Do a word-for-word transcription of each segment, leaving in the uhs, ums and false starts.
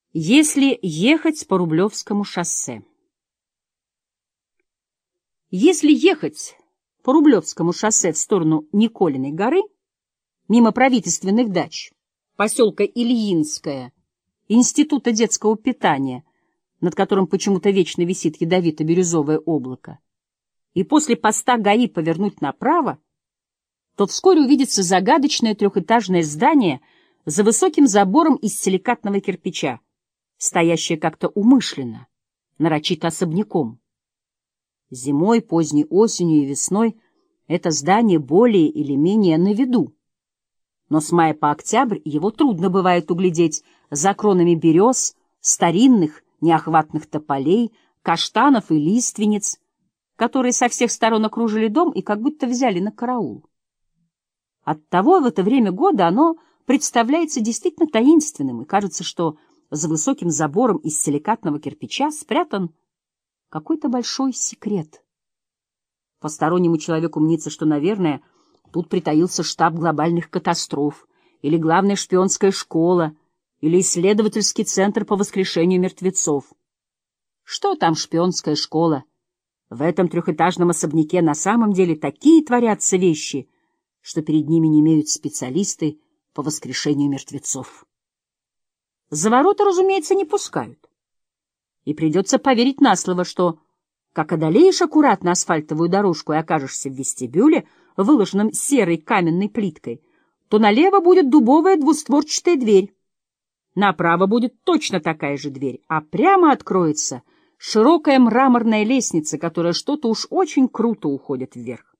Если ехать по Рублевскому шоссе. Если ехать по Рублевскому шоссе в сторону Николиной горы, мимо правительственных дач, поселка Ильинское, Института детского питания, над которым почему-то вечно висит ядовито-бирюзовое облако, и после поста ГАИ повернуть направо, то вскоре увидится загадочное трехэтажное здание за высоким забором из силикатного кирпича, стоящее как-то умышленно, нарочито особняком. Зимой, поздней осенью и весной это здание более или менее на виду, но с мая по октябрь его трудно бывает углядеть за кронами берез, старинных неохватных тополей, каштанов и лиственниц, которые со всех сторон окружили дом и как будто взяли на караул. Оттого в это время года оно представляется действительно таинственным, и кажется, что за высоким забором из силикатного кирпича спрятан какой-то большой секрет. Постороннему человеку мнится, что, наверное, тут притаился штаб глобальных катастроф, или главная шпионская школа, или исследовательский центр по воскрешению мертвецов. Что там шпионская школа? В этом трехэтажном особняке на самом деле такие творятся вещи, что перед ними не имеют специалисты по воскрешению мертвецов. За ворота, разумеется, не пускают. И придется поверить на слово, что, как одолеешь аккуратно асфальтовую дорожку и окажешься в вестибюле, выложенном серой каменной плиткой, то налево будет дубовая двустворчатая дверь. Направо будет точно такая же дверь, а прямо откроется широкая мраморная лестница, которая что-то уж очень круто уходит вверх.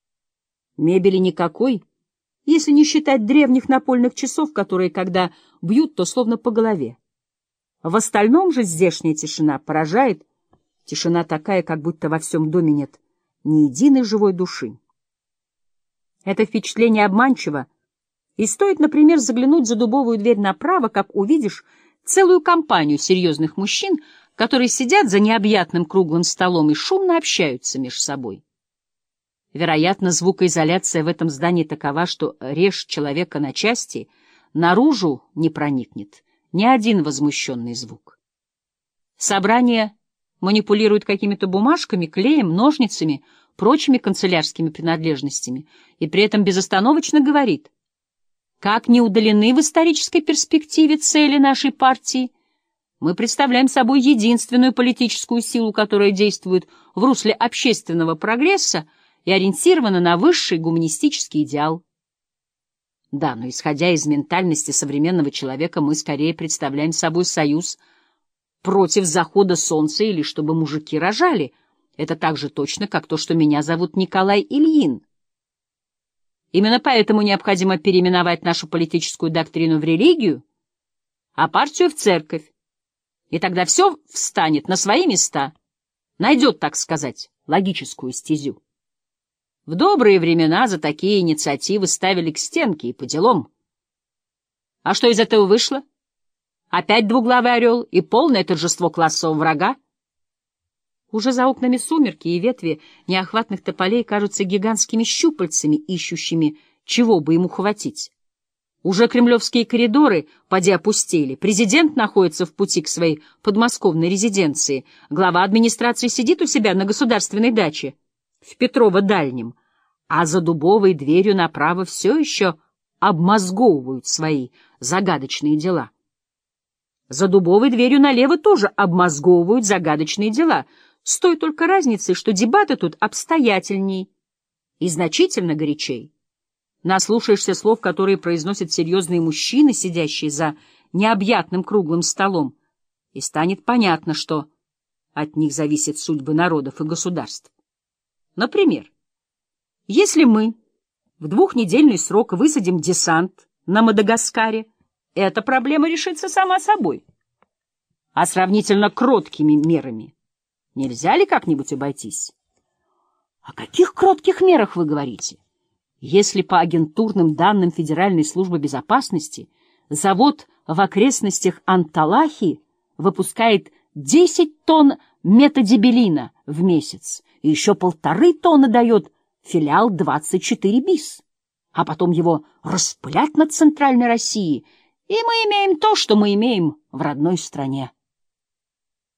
Мебели никакой, если не считать древних напольных часов, которые, когда бьют, то словно по голове. В остальном же здешняя тишина поражает. Тишина такая, как будто во всем доме нет ни единой живой души. Это впечатление обманчиво, и стоит, например, заглянуть за дубовую дверь направо, как увидишь целую компанию серьезных мужчин, которые сидят за необъятным круглым столом и шумно общаются между собой. Вероятно, звукоизоляция в этом здании такова, что режь человека на части, наружу не проникнет ни один возмущенный звук. Собрание манипулирует какими-то бумажками, клеем, ножницами, прочими канцелярскими принадлежностями и при этом безостановочно говорит: как не удалены в исторической перспективе цели нашей партии, мы представляем собой единственную политическую силу, которая действует в русле общественного прогресса и ориентирована на высший гуманистический идеал. Да, но исходя из ментальности современного человека, мы скорее представляем собой союз против захода солнца или чтобы мужики рожали. Это так же точно, как то, что меня зовут Николай Ильин. Именно поэтому необходимо переименовать нашу политическую доктрину в религию, а партию в церковь. И тогда все встанет на свои места, найдет, так сказать, логическую стезю. В добрые времена за такие инициативы ставили к стенке и по делам. А что из этого вышло? Опять двуглавый орел и полное торжество классового врага? Уже за окнами сумерки, и ветви неохватных тополей кажутся гигантскими щупальцами, ищущими, чего бы ему хватить. Уже кремлевские коридоры поди опустели, президент находится в пути к своей подмосковной резиденции, глава администрации сидит у себя на государственной даче в Петрово-Дальнем, а за дубовой дверью направо все еще обмозговывают свои загадочные дела. За дубовой дверью налево тоже обмозговывают загадочные дела, с той только разницей, что дебаты тут обстоятельней и значительно горячей. Наслушаешься слов, которые произносят серьезные мужчины, сидящие за необъятным круглым столом, и станет понятно, что от них зависят судьбы народов и государств. Например, если мы в двухнедельный срок высадим десант на Мадагаскаре, эта проблема решится сама собой. А сравнительно кроткими мерами нельзя ли как-нибудь обойтись? О каких кротких мерах вы говорите? Если по агентурным данным Федеральной службы безопасности завод в окрестностях Анталахи выпускает десять тонн метадибелина в месяц, и еще полторы тонны дает филиал двадцать четыре bis, а потом его распылять над Центральной Россией И мы имеем то, что мы имеем в родной стране.